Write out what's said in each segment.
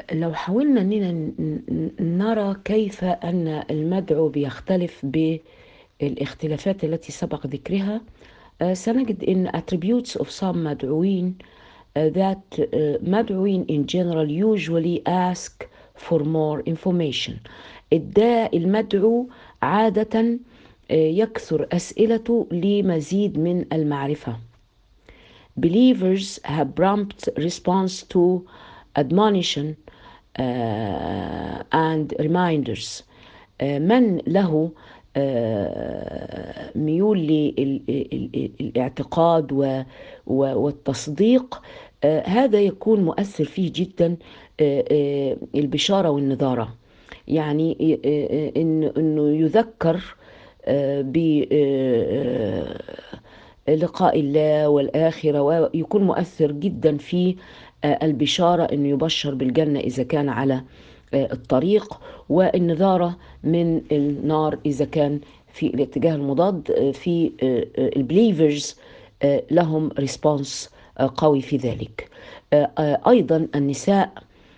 لو حاولنا أننا نرى كيف أن المدعو بيختلف بالاختلافات التي سبق ذكرها، سنجد أن attributes of some مدعوين that مدعوين in general usually ask for more information. المدعو عادة يكثر أسئلته لمزيد من المعرفة. Believers have prompt response to admonition and reminders. من له ميول للاعتقاد والتصديق، هذا يكون مؤثر فيه جدا البشارة والنذارة. يعني إنه يذكر بلقاء الله والآخرة، ويكون مؤثر جدا في البشارة إنه يبشر بالجنة إذا كان على الطريق، والنذارة من النار إذا كان في الاتجاه المضاد. في البليفرز لهم ريسبونس قوي في ذلك. أيضا النساء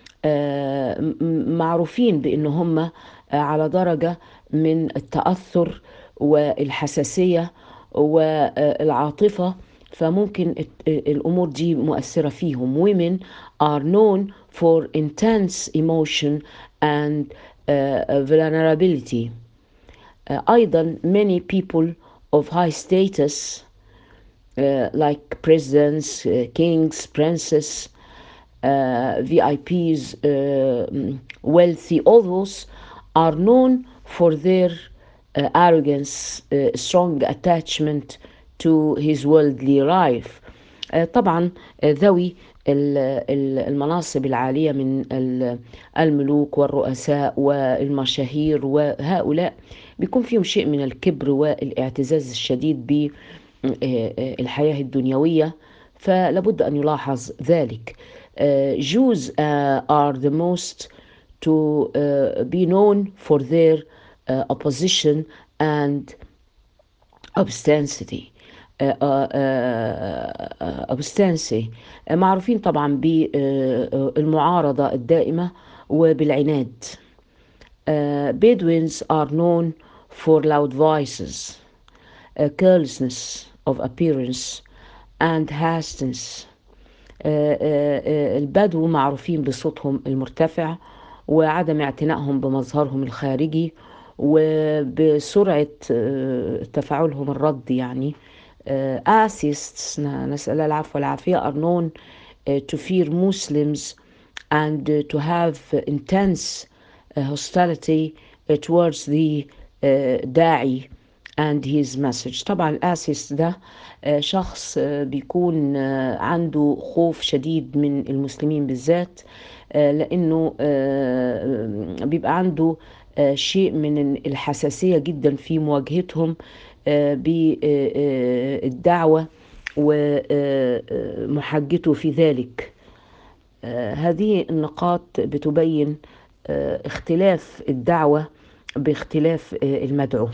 معروفين بأن هم على درجة من التأثر والحساسية والعاطفة، فممكن الأمور دي مؤثرة فيهم. Women are known for intense emotion and vulnerability. أيضا many people of high status like presidents, kings, princes, VIPs, wealthy, all those are known for their arrogance, strong attachment to his worldly life. طبعا ذوي المناصب العالية من الملوك والرؤساء والمشاهير، وهؤلاء بيكون فيهم شيء من الكبر والاعتزاز الشديد بالحياة الدنيوية، فلابد أن يلاحظ ذلك. Jews are the most to be known for their opposition and obstinacy. معروفين طبعا بالمعارضة الدائمة وبالعناد. Bedouins are known for loud voices, carelessness of appearance and harshness. البدو معروفين بصوتهم المرتفع وعدم اعتنائهم بمظهرهم الخارجي وبسرعة تفاعلهم الرد. يعني atheists، نسأل العفو والعافية، are known to fear Muslims and to have intense hostility towards the داعي and his message. طبعا الآسيس ده شخص بيكون عنده خوف شديد من المسلمين بالذات، لأنه بيبقى عنده شيء من الحساسية جدا في مواجهتهم بالدعوة ومحاجته في ذلك. هذه النقاط بتبين اختلاف الدعوة باختلاف المدعو.